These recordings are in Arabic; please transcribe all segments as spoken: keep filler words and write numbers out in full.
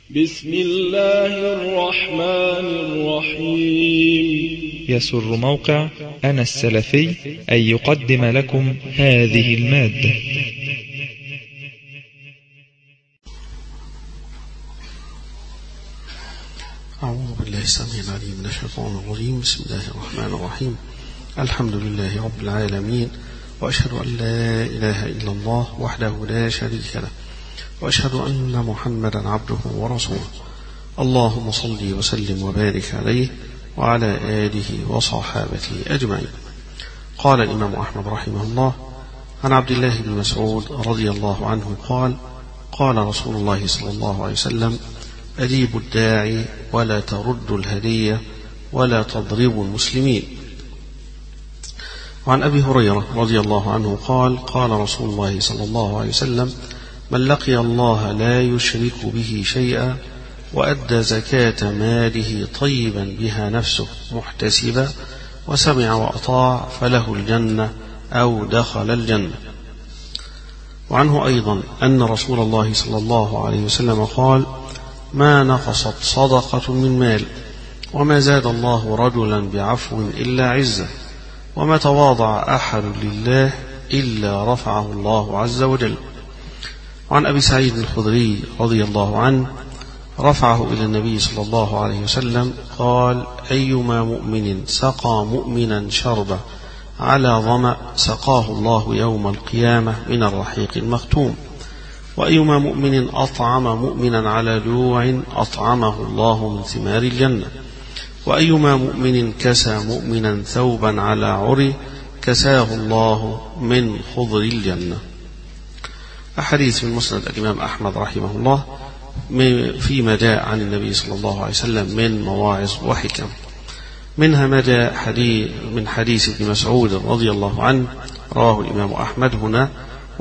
بسم الله الرحمن الرحيم. يسر موقع أنا السلفي أن يقدم لكم هذه المادة. أعوذ بالله السميع العليم من الشيطان الرجيم. بسم الله الرحمن الرحيم. الحمد لله رب العالمين، وأشهد أن لا إله إلا الله وحده لا شريك له، وأشهد أن محمدا عبده ورسوله. اللهم صل وسلم وبارك عليه وعلى آله وصحابته أجمعين. قال الإمام أحمد رحمه الله عن عبد الله بن مسعود رضي الله عنه قال: قال رسول الله صلى الله عليه وسلم: أجيبوا الداعي ولا تردوا الهدية ولا تضربوا المسلمين. وعن أبي هريرة رضي الله عنه قال: قال رسول الله صلى الله عليه وسلم: من لقي الله لا يشرك به شيئا وأدى زكاة ماله طيبا بها نفسه محتسبا وسمع وأطاع فله الجنة أو دخل الجنة. وعنه أيضا أن رسول الله صلى الله عليه وسلم قال: ما نقصت صدقة من مال وما زاد الله رجلا بعفو إلا عزة وما تواضع أحد لله إلا رفعه الله عز وجل. وعن أبي سعيد الخدري رضي الله عنه رفعه إلى النبي صلى الله عليه وسلم قال: أيما مؤمن سقى مؤمنا شربة على ظمأ سقاه الله يوم القيامة من الرحيق المختوم، وأيما مؤمن أطعم مؤمنا على جوع أطعمه الله من ثمار الجنة، وأيما مؤمن كسى مؤمنا ثوبا على عري كساه الله من خضر الجنة. أحاديث من مسند الإمام أحمد رحمه الله فيما جاء عن النبي صلى الله عليه وسلم من مواعظ وحكم. منها ما جاء حديث من حديث ابن مسعود رضي الله عنه رواه الإمام أحمد هنا،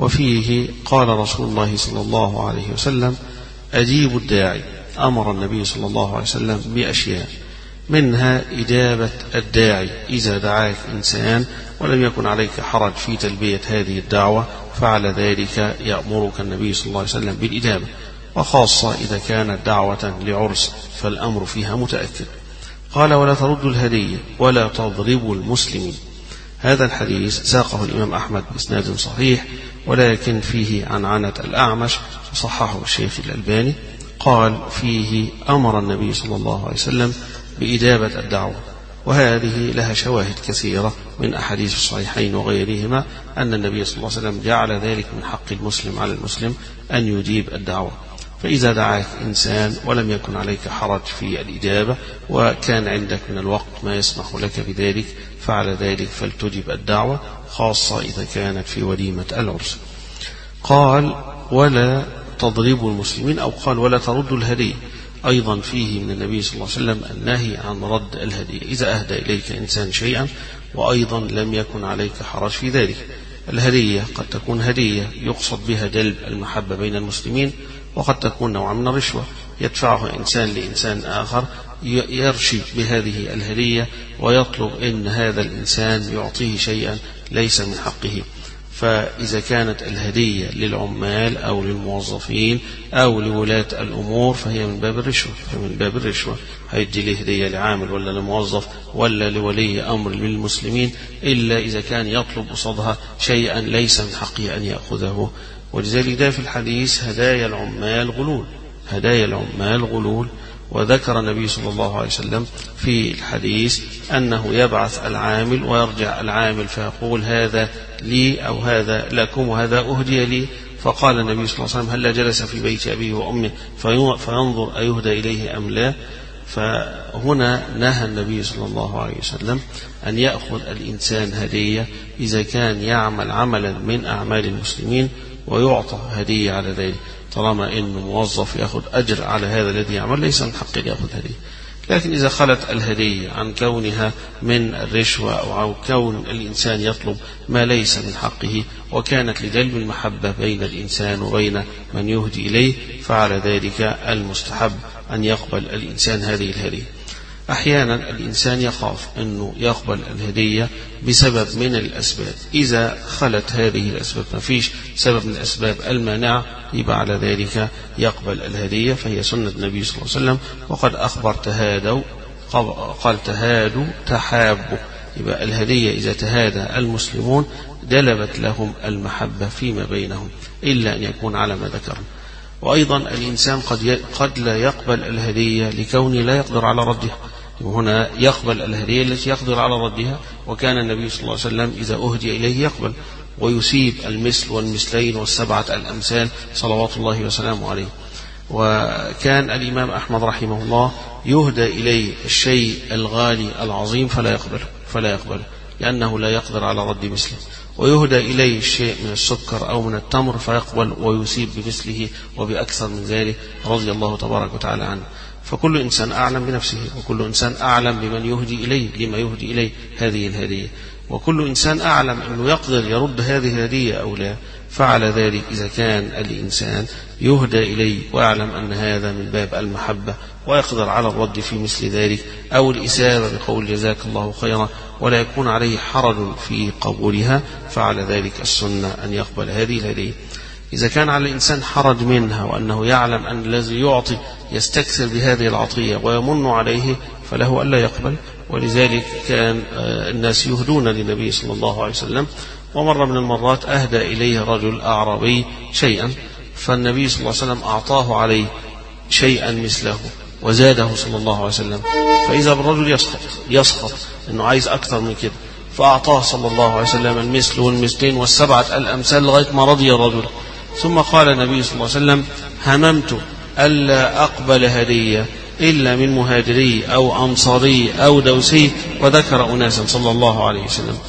وفيه قال رسول الله صلى الله عليه وسلم: أجيبوا الداعي. أمر النبي صلى الله عليه وسلم بأشياء، منها إجابة الداعي. إذا دعاك إنسان ولم يكن عليك حرج في تلبية هذه الدعوة فعلى ذلك يأمرك النبي صلى الله عليه وسلم بالإجابة، وخاصة إذا كانت دعوة لعرس فالأمر فيها متأكد. قال: ولا تردوا الهدية ولا تضربوا المسلمين. هذا الحديث ساقه الإمام أحمد بإسناد صحيح، ولكن فيه عنعنة الأعمش صححه الشيخ الألباني. قال فيه: أمر النبي صلى الله عليه وسلم بإجابة الدعوة، وهذه لها شواهد كثيرة من أحاديث الصحيحين وغيرهما أن النبي صلى الله عليه وسلم جعل ذلك من حق المسلم على المسلم أن يجيب الدعوة. فإذا دعاك إنسان ولم يكن عليك حرج في الإجابة وكان عندك من الوقت ما يسمح لك بذلك فعلى ذلك فلتجب الدعوة، خاصة إذا كانت في وليمة العرس. قال: ولا تضربوا المسلمين، أو قال: ولا تردوا الهدية. أيضا فيه من النبي صلى الله عليه وسلم النهي عن رد الهدية إذا أهدى إليك إنسان شيئا وأيضا لم يكن عليك حرج في ذلك. الهدية قد تكون هدية يقصد بها جلب المحبة بين المسلمين، وقد تكون نوع من الرشوة يدفعه إنسان لإنسان آخر يرشي بهذه الهدية ويطلب إن هذا الإنسان يعطيه شيئا ليس من حقه. فإذا كانت الهدية للعمال أو للموظفين أو لولاة الأمور فهي من باب الرشوة، فمن باب الرشوة هيدي له هدية لعامل ولا لموظف ولا لولي أمر للمسلمين إلا إذا كان يطلب قصادها شيئا ليس من حقه أن يأخذه. ولذلك ده في الحديث: هدايا العمال غلول، هدايا العمال غلول. وذكر النبي صلى الله عليه وسلم في الحديث أنه يبعث العامل ويرجع العامل فيقول: هذا لي أو هذا لكم وهذا أهدي لي. فقال النبي صلى الله عليه وسلم: هل جلس في بيت أبيه وأمه فينظر أيهدى إليه أم لا؟ فهنا نهى النبي صلى الله عليه وسلم أن يأخذ الإنسان هدية إذا كان يعمل عملا من أعمال المسلمين ويعطى هدية على ذلك، طالما إنه موظف يأخذ أجر على هذا الذي يعمل ليس من حقه يأخذ هدية. لكن إذا خلت الهدية عن كونها من الرشوة أو كون الإنسان يطلب ما ليس من حقه وكانت لجلب المحبة بين الإنسان وبين من يهدي إليه فعلى ذلك المستحب أن يقبل الإنسان هذه الهدية. أحيانا الإنسان يخاف أنه يقبل الهدية بسبب من الأسباب، إذا خلت هذه الأسباب ما فيش سبب من الأسباب المانعة يبقى على ذلك يقبل الهدية، فهي سنة النبي صلى الله عليه وسلم. وقد أخبر تهادوا، قال تهادوا تحابوا، يبقى الهدية إذا تهادى المسلمون جلبت لهم المحبة فيما بينهم إلا أن يكون على ما ذكرنا. وأيضا الإنسان قد قد لا يقبل الهدية لكونه لا يقدر على ردها، وهنا يقبل الهدية التي يقدر على ردها، وكان النبي صلى الله عليه وسلم إذا أهدي إليه يقبل ويسيب المثل والمثلين والسبعة الأمثال صلوات الله وسلامه عليه. وكان الإمام أحمد رحمه الله يهدى إليه الشيء الغالي العظيم فلا يقبل فلا يقبل لأنه لا يقدر على رد مثله، ويهدى إليه الشيء من السكر أو من التمر فيقبل ويسيب بمثله وبأكثر من ذلك رضي الله تبارك وتعالى عنه. فكل إنسان أعلم بنفسه، وكل إنسان أعلم بمن يهدي إليه لما يهدي إليه هذه الهدية، وكل إنسان أعلم أنه يقدر يرد هذه الهدية أو لا. فعلى ذلك إذا كان الإنسان يهدى إليه ويعلم أن هذا من باب المحبة ويقدر على الرد في مثل ذلك أو الإسابة بقول جزاك الله خيرا ولا يكون عليه حرج في قبولها، فعلى ذلك السنة أن يقبل هذه الهدية. إذا كان على الإنسان حرج منها وأنه يعلم أن الذي يعطي يستكثر بهذه العطية ويمن عليه فله ألا يقبل. ولذلك كان الناس يهدون للنبي صلى الله عليه وسلم، ومرة من المرات أهدى إليه رجل أعرابي شيئا، فالنبي صلى الله عليه وسلم أعطاه عليه شيئا مثله وزاده صلى الله عليه وسلم، فإذا بالرجل يسخط يسخط أنه عايز أكثر من كده، فأعطاه صلى الله عليه وسلم المثل والمثلين والسبعة الأمثال لغاية ما رضي الرجل. ثم قال النبي صلى الله عليه وسلم هممت ألا أقبل هدية إلا من مهاجري أو أنصاري أو دوسي، وذكر أناسا صلى الله عليه وسلم.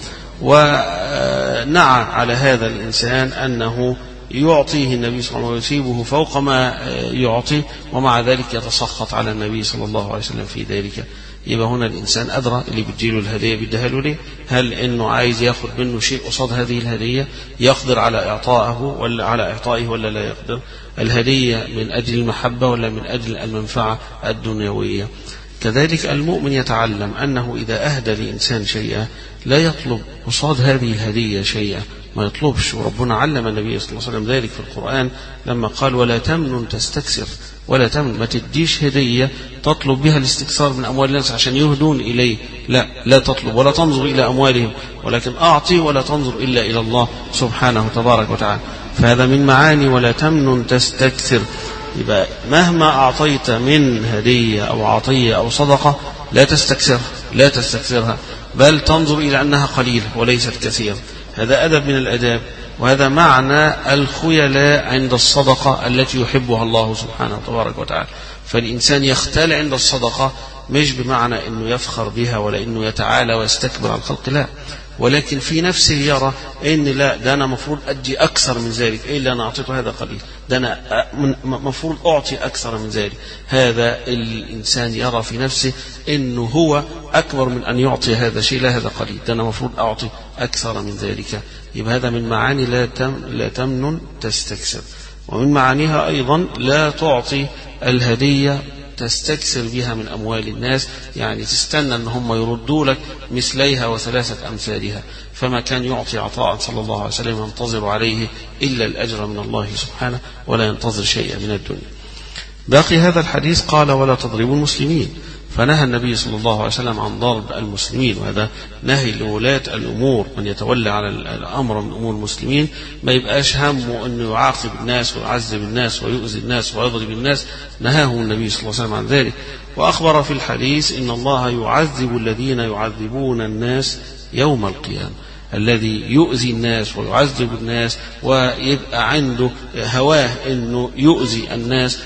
ونعى على هذا الإنسان أنه يعطيه النبي صلى الله عليه وسلم ويسيبه فوق ما يعطي، ومع ذلك يتسخط على النبي صلى الله عليه وسلم في ذلك. يبقى هنا الإنسان أدرى اللي بتجيله الهدية بيديها له ليه، هل إنه عايز ياخد منه شيء قصاد هذه الهدية يقدر على إعطائه ولا على إعطائه ولا لا يقدر، الهدية من أجل المحبة ولا من أجل المنفعة الدنيوية. كذلك المؤمن يتعلم أنه إذا أهدى لإنسان شيئا لا يطلب قصاد هذه الهدية شيئا، ما يطلبش. وربنا علم النبي صلى الله عليه وسلم ذلك في القرآن لما قال ولا تمنن تستكثر، ولا تمن، ما تديش هدية تطلب بها الاستكثار من أموال الناس عشان يهدون إليه، لا لا تطلب ولا تنظر إلى أموالهم، ولكن أعطي ولا تنظر إلا إلى الله سبحانه تبارك وتعالى. فهذا من معاني ولا تمنن تستكثر. يبقى مهما أعطيت من هدية أو عطية أو صدقة لا تستكثر لا تستكثرها، بل تنظر إلى أنها قليلة وليست كثيرة. هذا أدب من الأداب، وهذا معنى الخيلاء عند الصدقة التي يحبها الله سبحانه تبارك وتعالى. فالإنسان يختال عند الصدقة مش بمعنى أنه يفخر بها ولا أنه يتعالى ويستكبر على الخلق، لا، ولكن في نفسه يرى أن لا، ده أنا مفروض أدي أكثر من ذلك، إيه اللي أنا أعطيته هذا قليل، ده أنا مفروض أعطي أكثر من ذلك. هذا الإنسان يرى في نفسه أنه هو أكبر من أن يعطي هذا شيء، لا هذا قليل، ده أنا مفروض أعطي أكثر من ذلك. يبقى هذا من معاني لا تم لا تمنن تستكثر. ومن معانيها أيضا لا تعطي الهدية تستكثر بها من أموال الناس، يعني تستنى أن هم يردوا لك مثليها وثلاثة أمثالها. فما كان يعطي عطاء صلى الله عليه وسلم ينتظر عليه إلا الأجر من الله سبحانه ولا ينتظر شيئا من الدنيا. باقي هذا الحديث قال ولا تضربوا المسلمين، فنهى النبي صلى الله عليه وسلم عن ضرب المسلمين، وهذا نهي لولاة الأمور، من يتولى على الأمر من أمور المسلمين ما يبقاش همه أنه يعاقب الناس ويعذب الناس ويؤذي الناس ويضرب الناس، نهاهم النبي صلى الله عليه وسلم عن ذلك. وأخبر في الحديث إن الله يعذب الذين يعذبون الناس يوم القيامة، الذي يؤذي الناس ويعذب الناس ويبقى عنده هواه أنه يؤذي الناس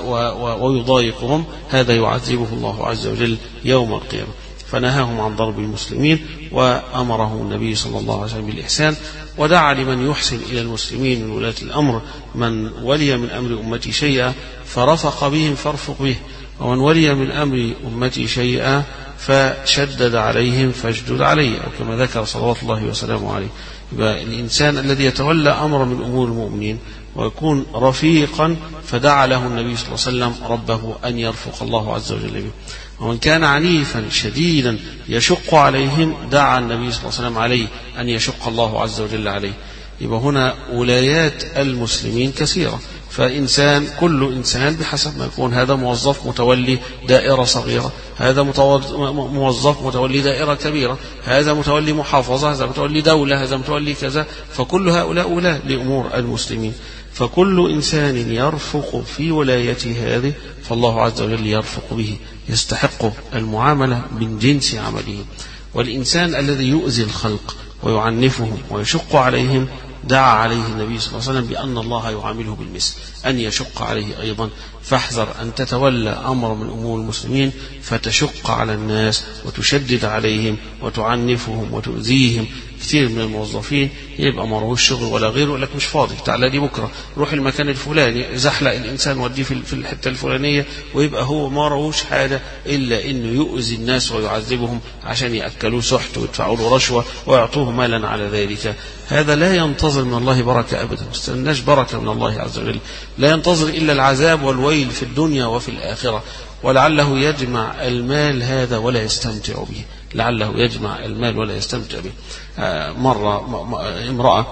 ويضايقهم، هذا يعذبه الله عز وجل يوم القيامة. فنهاهم عن ضرب المسلمين، وأمره النبي صلى الله عليه وسلم بالإحسان، ودعا لمن يحسن إلى المسلمين من ولاة الأمر، من ولي من أمر أمتي شيئا فرفق بهم فارفق به، ومن ولي من أمر أمتي شيئا فشدد عليهم فاشدد عليه، أو كما ذكر صلوات الله وسلامه عليه. يبقى الإنسان الذي يتولى أمر من أمور المؤمنين ويكون رفيقا، فدعا له النبي صلى الله عليه وسلم ربه أن يرفق الله عز وجل به. ومن كان عنيفا شديدا يشق عليهم دعا النبي صلى الله عليه وسلم عليه أن يشق الله عز وجل عليه. يبقى هنا ولايات المسلمين كثيرة، فإنسان كل إنسان بحسب ما يكون، هذا موظف متولي دائرة صغيرة، هذا موظف متولي دائرة كبيرة، هذا متولي محافظة، هذا متولي دولة، هذا متولي كذا، فكل هؤلاء ولاة لأمور المسلمين. فكل إنسان يرفق في ولايته هذه فالله عز وجل يرفق به، يستحق المعاملة من جنس عمله. والإنسان الذي يؤذي الخلق ويعنفهم ويشق عليهم دعا عليه النبي صلى الله عليه وسلم بأن الله يعامله بالمثل، أن يشق عليه أيضا. فاحذر أن تتولى أمر من أمور المسلمين فتشق على الناس وتشدد عليهم وتعنفهم وتؤذيهم. كثير من الموظفين يبقى ما رهوش شغل ولا غيره، يقول لك مش فاضي، تعالى لي بكره، روح المكان الفلاني، زحلق الانسان وديه في الحته الفلانيه، ويبقى هو ما رهوش حاجه الا انه يؤذي الناس ويعذبهم عشان ياكلوه سحت ويدفعوا له رشوه ويعطوه مالا على ذلك. هذا لا ينتظر من الله بركه ابدا، ما استناش بركه من الله عز وجل، لا ينتظر الا العذاب والويل في الدنيا وفي الاخره. ولعله يجمع المال هذا ولا يستمتع به، لعله يجمع المال ولا يستمتع به. مرة امرأة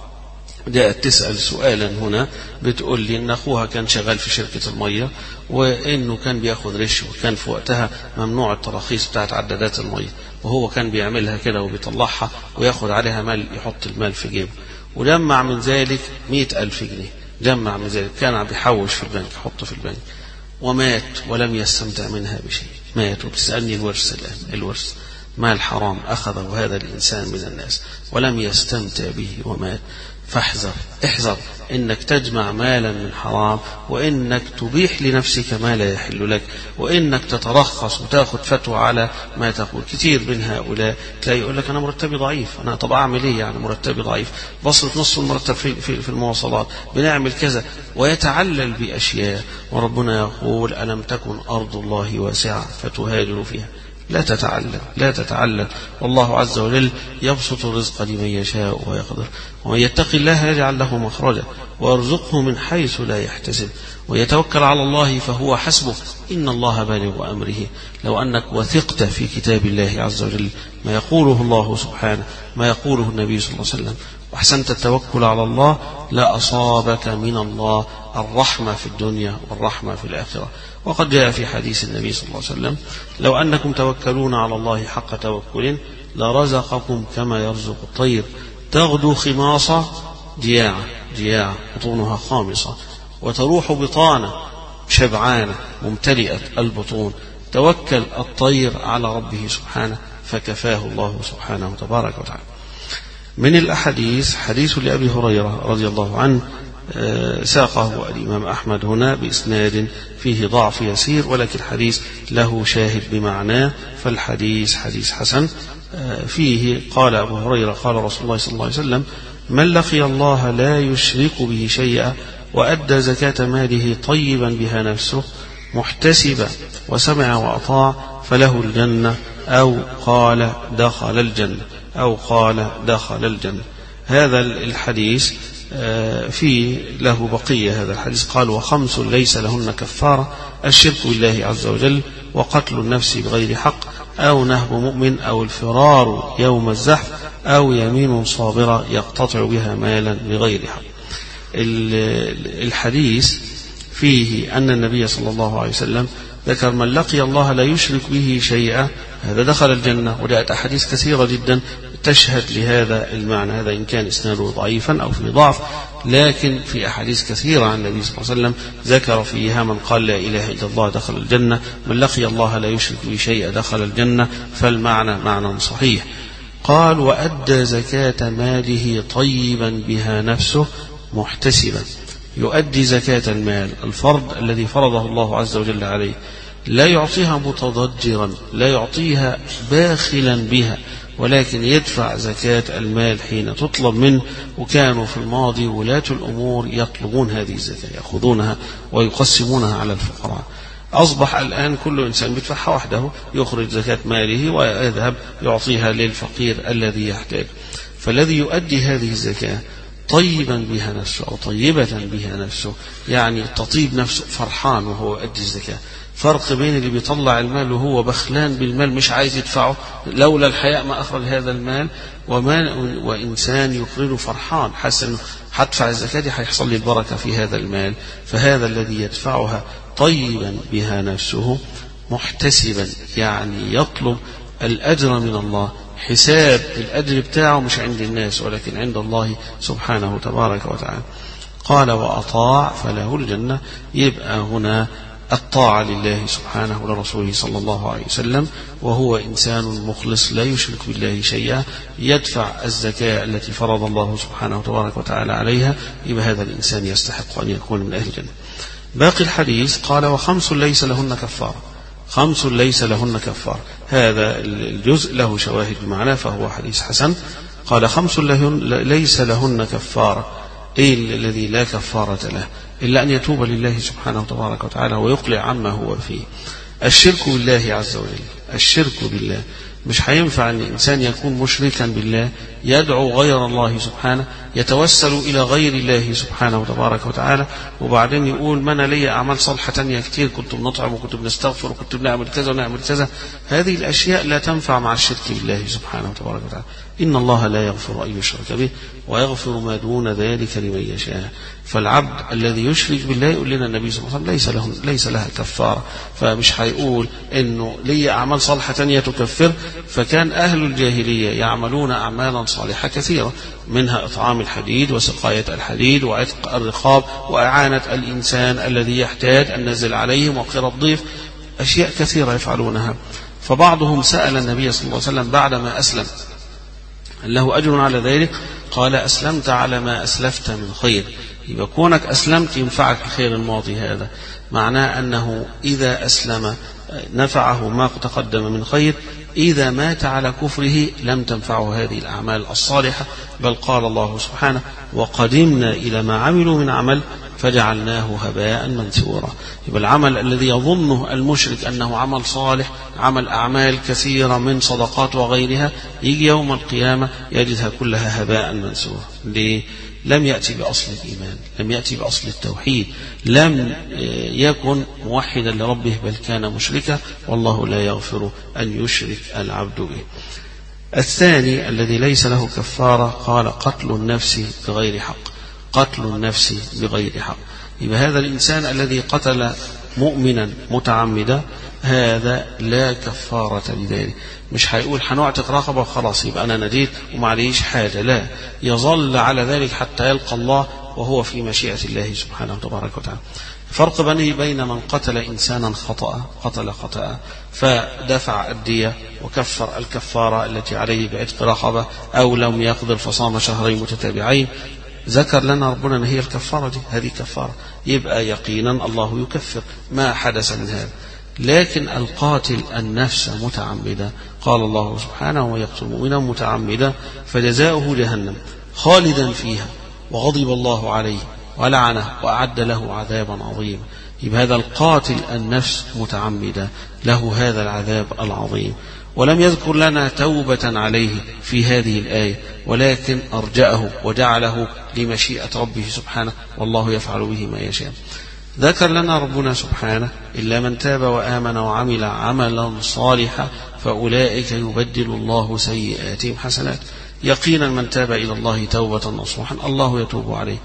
جاءت تسأل سؤالا هنا، بتقول لي إن أخوها كان شغال في شركة المية، وإنه كان بياخذ رش، وكان في وقتها ممنوع التراخيص بتاعت عدادات المية، وهو كان بيعملها كده وبيطلعها وياخذ عليها مال، يحط المال في جيبه، وجمع من ذلك مئة ألف جنيه، جمع من ذلك، كان بيحوش في البنك، يحط في البنك، ومات ولم يستمتع منها بشيء. مات. وبتسألني الورث الآن، الورث مال حرام أخذه هذا الإنسان من الناس ولم يستمتع به ومات. فاحذر، احذر إنك تجمع مالا من حرام، وإنك تبيح لنفسك ما لا يحل لك، وإنك تترخص وتأخذ فتوى على ما تقول. كثير من هؤلاء تلاقي يقول لك أنا مرتبي ضعيف، أنا طب أعمل إيه يعني مرتبي ضعيف، بصرف نصف المرتب في, في, في المواصلات، بنعمل كذا، ويتعلل بأشياء. وربنا يقول ألم تكن أرض الله واسعة فتهاجروا فيها. لا تتعلل، لا تتعلل، والله عز وجل يبسط الرزق لمن يشاء ويقدر. ومن يتق الله يجعل له مخرجا ويرزقه من حيث لا يحتسب ويتوكل على الله فهو حسبه إن الله بالغ أمره. لو أنك وثقت في كتاب الله عز وجل ما يقوله الله سبحانه، ما يقوله النبي صلى الله عليه وسلم، وأحسنت التوكل على الله، لا أصابك من الله الرحمة في الدنيا والرحمة في الآخرة. وقد جاء في حديث النبي صلى الله عليه وسلم لو أنكم توكلون على الله حق توكل لرزقكم كما يرزق الطير تغدو خماصة جياعة، جياعة بطونها خامصة، وتروح بطانة شبعانة ممتلئة البطون. توكل الطير على ربه سبحانه فكفاه الله سبحانه وتبارك وتعالى. من الأحاديث حديث لأبي هريرة رضي الله عنه، ساقه الإمام أحمد هنا بإسناد فيه ضعف يسير، ولكن الحديث له شاهد بمعناه، فالحديث حديث حسن. فيه قال أبو هريرة قال رسول الله صلى الله عليه وسلم من لقي الله لا يشرك به شيئا وأدى زكاة ماله طيبا بها نفسه محتسبا وسمع وأطاع فله الجنة أو قال دخل الجنة أو قال دخل الجنة. هذا الحديث فيه له بقية. هذا الحديث قال وخمس ليس لهن كفارة الشرك بالله عز وجل وقتل النفس بغير حق أو نهب مؤمن أو الفرار يوم الزحف أو يمين صابرة يقتطع بها مالا بغير حق. الحديث فيه أن النبي صلى الله عليه وسلم ذكر من لقي الله لا يشرك به شيئا هذا دخل الجنة، وجاءت أحاديث كثيرة جدا تشهد لهذا المعنى. هذا إن كان إسناده ضعيفا أو في ضعف، لكن في أحاديث كثيرة عن النبي صلى الله عليه وسلم ذكر فيها من قال لا إله إلا الله دخل الجنة، من لقي الله لا يشرك به شيئا دخل الجنة، فالمعنى معنى صحيح. قال وأدى زكاة ماله طيبا بها نفسه محتسبا، يؤدي زكاة المال الفرض الذي فرضه الله عز وجل عليه، لا يعطيها متضجرا، لا يعطيها باخلا بها، ولكن يدفع زكاة المال حين تطلب منه. وكانوا في الماضي ولاة الأمور يطلبون هذه الزكاة، يأخذونها ويقسمونها على الفقراء. أصبح الآن كل إنسان بيدفعها وحده، يخرج زكاة ماله ويذهب يعطيها للفقير الذي يحتاج. فالذي يؤدي هذه الزكاة طيبا بها نفسه أو طيبة بها نفسه، يعني تطيب نفسه فرحان وهو يؤدي الزكاة. فرق بين اللي بيطلع المال وهو بخلان بالمال مش عايز يدفعه، لولا الحياء ما أخرج هذا المال، وما وإنسان يقرره فرحان حاسس أنه هدفع الزكاة دي هيحصل لي البركة في هذا المال. فهذا الذي يدفعها طيبا بها نفسه محتسبا، يعني يطلب الأجر من الله، حساب الأجر بتاعه مش عند الناس ولكن عند الله سبحانه تبارك وتعالى. قال وأطاع فله الجنة. يبقى هنا الطاعة لله سبحانه ولرسوله صلى الله عليه وسلم، وهو إنسان مخلص لا يشرك بالله شيئا، يدفع الزكاة التي فرض الله سبحانه تبارك وتعالى عليها، يبقى هذا الإنسان يستحق أن يكون من أهل الجنة. باقي الحديث قال وخمس ليس لهن كفارة. خمس ليس لهن كفارة، هذا الجزء له شواهد بمعنى فهو حديث حسن. قال خمس ليس لهن كفارة، إيه الذي لا كفارة له إلا أن يتوب لله سبحانه تبارك وتعالى ويقلع عما هو فيه. الشرك بالله عز وجل، الشرك بالله مش هينفع أن الإنسان يكون مشركا بالله، يدعو غير الله سبحانه، يتوسل إلى غير الله سبحانه تبارك وتعالى، وبعدين يقول ما أنا لي أعمال صالحة تانية كتير، كنت بنطعم وكنت بنستغفر وكنت بنعمل كذا ونعمل كذا. هذه الأشياء لا تنفع مع الشرك بالله سبحانه تبارك وتعالى. إن الله لا يغفر أن يشرك به ويغفر ما دون ذلك لمن يشاء. فالعبد الذي يشرك بالله يقول لنا النبي صلى الله عليه وسلم ليس له ليس لها كفارة. فمش هيقول إنه لي أعمال صالحة تانية تكفر. فكان أهل الجاهلية يعملون أعمالا صالحة كثيرة، منها إطعام الحديد وسقاية الحديد وعتق الرقاب وإعانة الإنسان الذي يحتاج أن نزل عليهم وقر الضيف، أشياء كثيرة يفعلونها. فبعضهم سأل النبي صلى الله عليه وسلم بعدما أسلم له أجر على ذلك؟ قال أسلمت على ما أسلفت من خير. يبقى كونك أسلمت ينفعك الخير الماضي، هذا معناه أنه إذا أسلم نفعه ما تقدم من خير، إذا مات على كفره لم تنفعه هذه الأعمال الصالحة، بل قال الله سبحانه وقدمنا إلى ما عملوا من عمل فجعلناه هباء منثورا. يبقى العمل الذي يظنه المشرك أنه عمل صالح، عمل أعمال كثيرة من صدقات وغيرها، يجي يوم القيامة يجدها كلها هباء منثورا. ليه؟ لم يأتي بأصل الإيمان، لم يأتي بأصل التوحيد، لم يكن موحدا لربه بل كان مشركا، والله لا يغفر أن يشرك العبد به. الثاني الذي ليس له كفارة قال قتل النفس بغير حق. قتل النفس بغير حق، يبقى هذا الإنسان الذي قتل مؤمنا متعمدا هذا لا كفارة لذلك. مش هيقول هنعتق رقبة وخلاص يبقى أنا نديت ومعليش حاجة، لا، يظل على ذلك حتى يلقى الله وهو في مشيئة الله سبحانه وتبارك وتعالى. فرق بين من قتل إنسانا خطأ قتل خطأ فدفع الدية وكفر الكفارة التي عليه بعتق رقبة، أو لم يقدر فصام شهرين متتابعين، ذكر لنا ربنا أن هي الكفارة دي، هذه كفارة، يبقى يقينا الله يكفر ما حدث من هذا. لكن القاتل النفس متعمدا قال الله سبحانه ويقتل مؤمنا متعمدا فجزاؤه جهنم خالدا فيها وغضب الله عليه ولعنه وأعد له عذابا عظيما. يبقى هذا القاتل النفس متعمدا له هذا العذاب العظيم. ولم يذكر لنا توبة عليه في هذه الآية، ولكن أرجأه وجعله لمشيئة ربه سبحانه، والله يفعل به ما يشاء. ذكر لنا ربنا سبحانه إلا من تاب وآمن وعمل عملا صالحا فأولئك يبدل الله سيئاتهم حسنات. يقينا من تاب إلى الله توبة نصوحا الله يتوب عليه.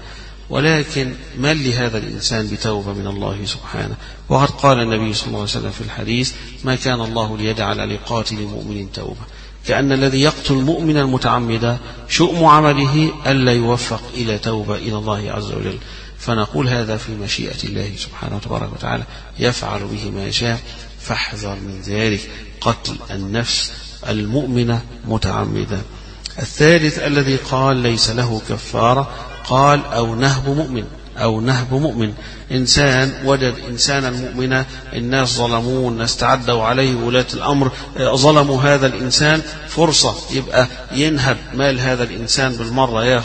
ولكن من لهذا الإنسان بتوبة من الله سبحانه؟ وقد قال النبي صلى الله عليه وسلم في الحديث ما كان الله ليجعل لقاتل مؤمن توبة، كأن الذي يقتل مؤمنا متعمدا شؤم عمله ألا يوفق إلى توبة إلى الله عز وجل. فنقول هذا في مشيئة الله سبحانه وتبارك وتعالى يفعل به ما يشاء، فاحذر من ذلك قتل النفس المؤمنة متعمدا. الثالث الذي قال ليس له كفارة قال أو نهب مؤمن، أو نهب مؤمن، إنسان وجد إنسانا مؤمنا الناس ظلموه، الناس تعدوا عليه، ولاة الأمر ظلموا هذا الإنسان، فرصة يبقى ينهب مال هذا الإنسان بالمرة، ياخذ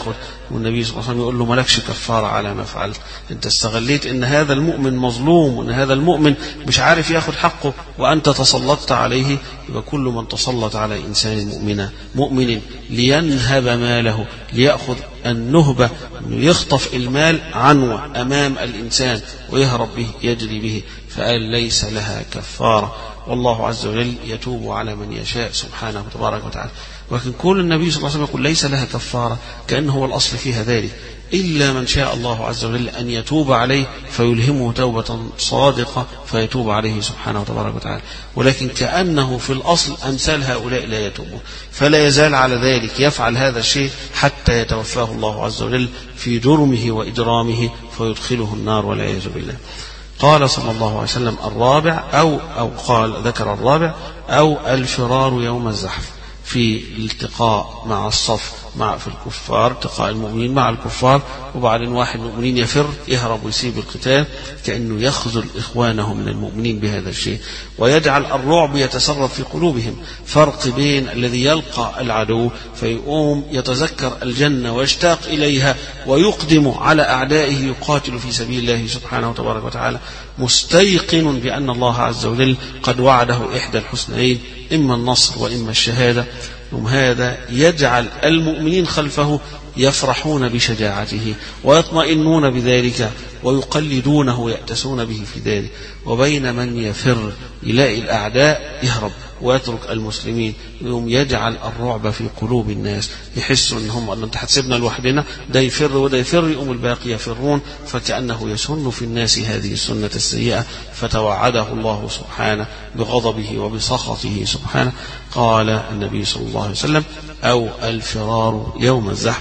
والنبي صلى الله عليه وسلم يقول له مالكش كفارة على ما فعلت، أنت استغليت أن هذا المؤمن مظلوم وأن هذا المؤمن مش عارف ياخد حقه وأنت تسلطت عليه. يبقى كل من تسلط على إنسان مؤمن مؤمن لينهب ماله، ليأخذ النهبة، يخطف المال عنوة أمام الإنسان ويهرب به يجري به، فقال ليس لها كفارة، والله عز وجل يتوب على من يشاء سبحانه تبارك وتعالى. ولكن كل النبي صلى الله عليه وسلم يقول ليس لها كفارة كأنه هو الأصل فيها ذلك، إلا من شاء الله عز وجل أن يتوب عليه فيلهمه توبة صادقة فيتوب عليه سبحانه تبارك وتعالى. ولكن كأنه في الأصل أمثال هؤلاء لا يتوبون، فلا يزال على ذلك يفعل هذا الشيء حتى يتوفاه الله عز وجل في جرمه وإجرامه فيدخله النار والعياذ بالله. قال صلى الله عليه وسلم الرابع أو أو قال ذكر الرابع أو الفرار يوم الزحف، في الالتقاء مع الصف مع في الكفار، التقاء المؤمنين مع الكفار، وبعدين واحد المؤمنين يفر يهرب ويسيب القتال، كأنه يخذل إخوانه من المؤمنين بهذا الشيء، ويجعل الرعب يتسرب في قلوبهم. فرق بين الذي يلقى العدو فيقوم يتذكر الجنة ويشتاق إليها ويقدم على أعدائه يقاتل في سبيل الله سبحانه وتبارك وتعالى مستيقن بأن الله عز وجل قد وعده إحدى الحسنين، إما النصر وإما الشهادة. هذا يجعل المؤمنين خلفه يفرحون بشجاعته ويطمئنون بذلك ويقلدونه ويأتسون به في ذلك. وبين من يفر يلاقي الأعداء يهرب ويترك المسلمين، يوم يجعل الرعب في قلوب الناس، يحسوا انهم ان انت هتسيبنا لوحدنا، ده يفر وده يفر، يقوم الباقي يفرون، فكأنه يسن في الناس هذه السنة السيئة، فتوعده الله سبحانه بغضبه وبسخطه سبحانه. قال النبي صلى الله عليه وسلم أو الفرار يوم الزحف.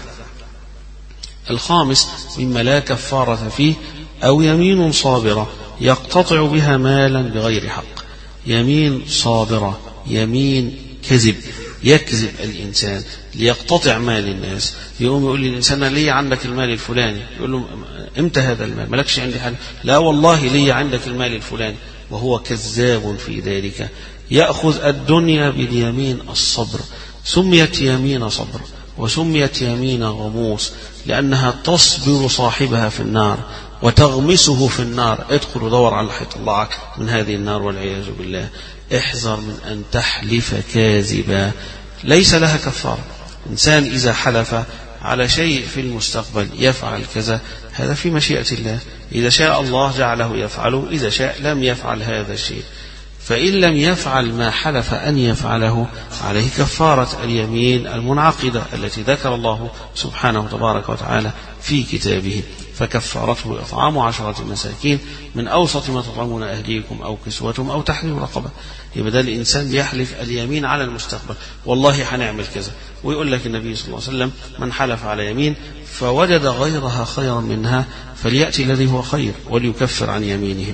الخامس مما لا كفارة فيه أو يمين صابرة يقتطع بها مالا بغير حق. يمين صابرة، يمين كذب، يكذب الإنسان ليقتطع مال الناس. يقوم يقول للإنسان لي عندك المال الفلاني، يقول له امتى هذا المال؟ ملكش عندي حاجة. لا والله لي عندك المال الفلاني، وهو كذاب في ذلك. يأخذ الدنيا باليمين الصبر، سميت يمين صبر وسميت يمين غموس لأنها تصبر صاحبها في النار وتغمسه في النار. ادخل ودور على اللي هيطلعك من هذه النار والعياذ بالله. احذر من أن تحلف كاذبا ليس لها كفارة. إنسان إذا حلف على شيء في المستقبل يفعل كذا، هذا في مشيئة الله، إذا شاء الله جعله يفعله، إذا شاء لم يفعل هذا الشيء. فإن لم يفعل ما حلف أن يفعله عليه كفارة اليمين المنعقدة التي ذكر الله سبحانه تبارك وتعالى في كتابه. فكفارته إطعام عشرة مساكين من أوسط ما تطعمون أهليكم أو كسوتهم أو تحرير رقبة. يبقى ده الإنسان بيحلف اليمين على المستقبل، والله هنعمل كذا، ويقول لك النبي صلى الله عليه وسلم من حلف على يمين فوجد غيرها خيرا منها فليأتي الذي هو خير وليكفر عن يمينه.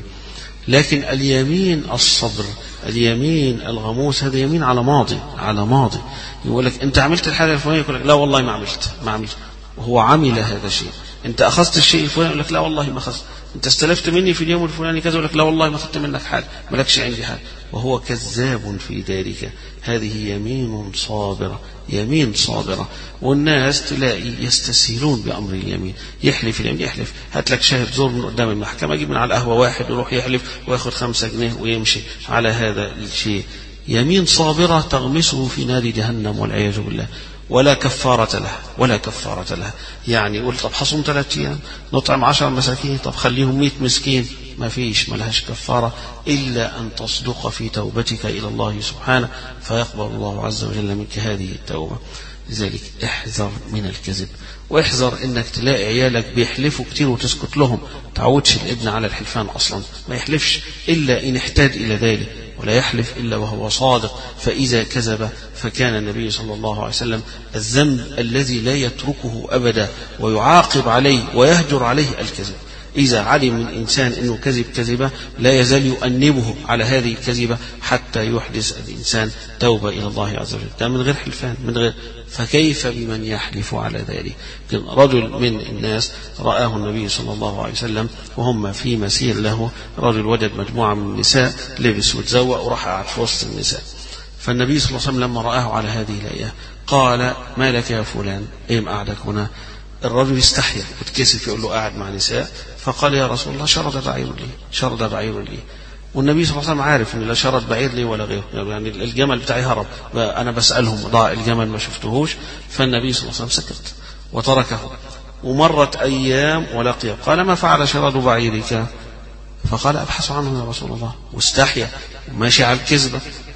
لكن اليمين الصبر، اليمين الغموس، هذا يمين على ماضي، على ماضي. يقول لك أنت عملت الحاجة الفلانية، يقول لك لا والله ما عملت ما عملت وهو عمل هذا الشيء. أنت أخذت الشيء الفلاني، يقول لك لا والله ما أخذت. أنت استلفت مني في اليوم الفلاني كذا، يقول لك لا والله ما أخذت منك حاجة، ما لكش عندي حاجة، وهو كذاب في ذلك. هذه يمين صابرة، يمين صابرة. والناس تلاقي يستسهلون بأمر اليمين، يحلف اليمين، يحلف هات لك شاهد زور من قدام المحكمة، يجيب من على القهوة واحد ويروح يحلف وياخذ خمسة جنيه ويمشي على هذا الشيء. يمين صابرة تغمسه في نار جهنم والعياذ بالله، ولا كفارة لها، ولا كفارة لها. يعني يقول طب حصوم ثلاثة أيام، نطعم عشر مساكين، طب خليهم مئة مسكين، ما فيش، ما لهاش كفارة إلا أن تصدق في توبتك إلى الله سبحانه فيقبل الله عز وجل منك هذه التوبة. لذلك احذر من الكذب، واحذر انك تلاقي عيالك بيحلفوا كتير وتسكت لهم. تعودش الابن على الحلفان اصلا، ما يحلفش الا ان احتاج الى ذلك، ولا يحلف الا وهو صادق. فاذا كذب فكان النبي صلى الله عليه وسلم الذنب الذي لا يتركه ابدا ويعاقب عليه ويهجر عليه الكذب. إذا علم من إنسان أنه كذب كذبة لا يزال يؤنبه على هذه الكذبة حتى يحدث الإنسان توبة إلى الله عز وجل. ده من غير حلفان، من غير. فكيف بمن يحلف على ذلك؟ رجل من الناس رآه النبي صلى الله عليه وسلم وهم في مسير له، رجل وجد مجموعة من النساء لبس وتزوق وراح قاعد في وسط النساء. فالنبي صلى الله عليه وسلم لما رآه على هذه الآية قال ما لك يا فلان، إيه قعدك هنا؟ الرجل استحيا وتكسف يقول له قاعد مع نساء، فقال يا رسول الله شرد بعير لي، شرد بعير لي. والنبي صلى الله عليه وسلم عارف ان لا شرد بعير لي ولا غيره، يعني الجمل بتاعي هرب، انا بسالهم ضاع الجمل ما شفتهوش. فالنبي صلى الله عليه وسلم سكت وتركه. ومرت ايام ولقيه، قال ما فعل شرد بعيرك؟ فقال ابحث عنه يا رسول الله، واستحيا وماشي على الكذبه.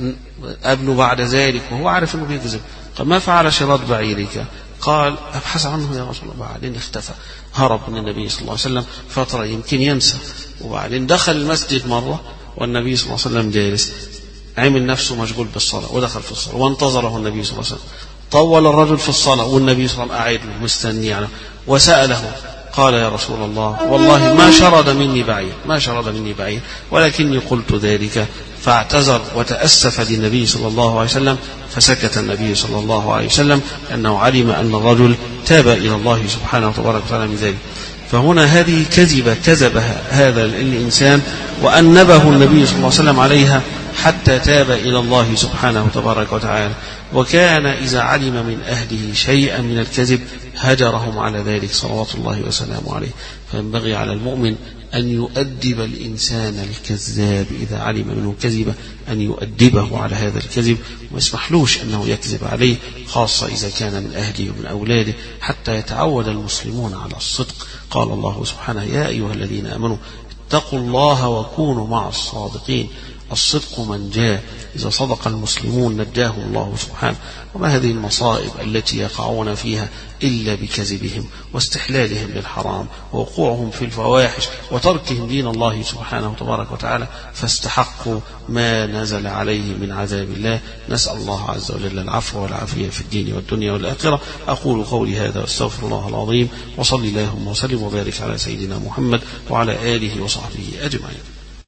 قابله بعد ذلك وهو عارف انه بيكذب، قال ما فعل شرد بعيرك؟ قال ابحث عنه يا رسول الله. بعدين اختفى، هرب من النبي صلى الله عليه وسلم فتره يمكن ينسى. وبعدين دخل المسجد مره والنبي صلى الله عليه وسلم جالس، عمل نفسه مشغول بالصلاه ودخل في الصلاه وانتظره النبي صلى الله عليه وسلم. طول الرجل في الصلاه والنبي صلى الله عليه وسلم قاعد مستني يعني، وساله قال يا رسول الله والله ما شرد مني بعير، ما شرد مني بعير، ولكني قلت ذلك. فاعتذر وتأسف للنبي صلى الله عليه وسلم، فسكت النبي صلى الله عليه وسلم لأنه علم أن الرجل تاب إلى الله سبحانه وتبارك وتعالى من ذلك. فهنا هذه كذبة كذبها هذا الإنسان وأنبه النبي صلى الله عليه وسلم عليها حتى تاب إلى الله سبحانه وتبارك وتعالى. وكان إذا علم من أهله شيئا من الكذب هجرهم على ذلك صلوات الله وسلامه عليه. فينبغي على المؤمن أن يؤدب الإنسان الكذاب إذا علم منه كذبة، أن يؤدبه على هذا الكذب وما يسمحلوش أنه يكذب عليه، خاصة إذا كان من أهله ومن أولاده، حتى يتعود المسلمون على الصدق. قال الله سبحانه يا أيها الذين آمنوا اتقوا الله وكونوا مع الصادقين. الصدق من جاء، إذا صدق المسلمون نجاهم الله سبحانه. وما هذه المصائب التي يقعون فيها إلا بكذبهم واستحلالهم للحرام ووقوعهم في الفواحش وتركهم دين الله سبحانه وتبارك وتعالى، فاستحقوا ما نزل عليه من عذاب الله. نسأل الله عز وجل العفو والعافية في الدين والدنيا والآخرة. أقول قولي هذا واستغفر الله العظيم، وصلي اللهم وسلم وبارك على سيدنا محمد وعلى آله وصحبه أجمعين.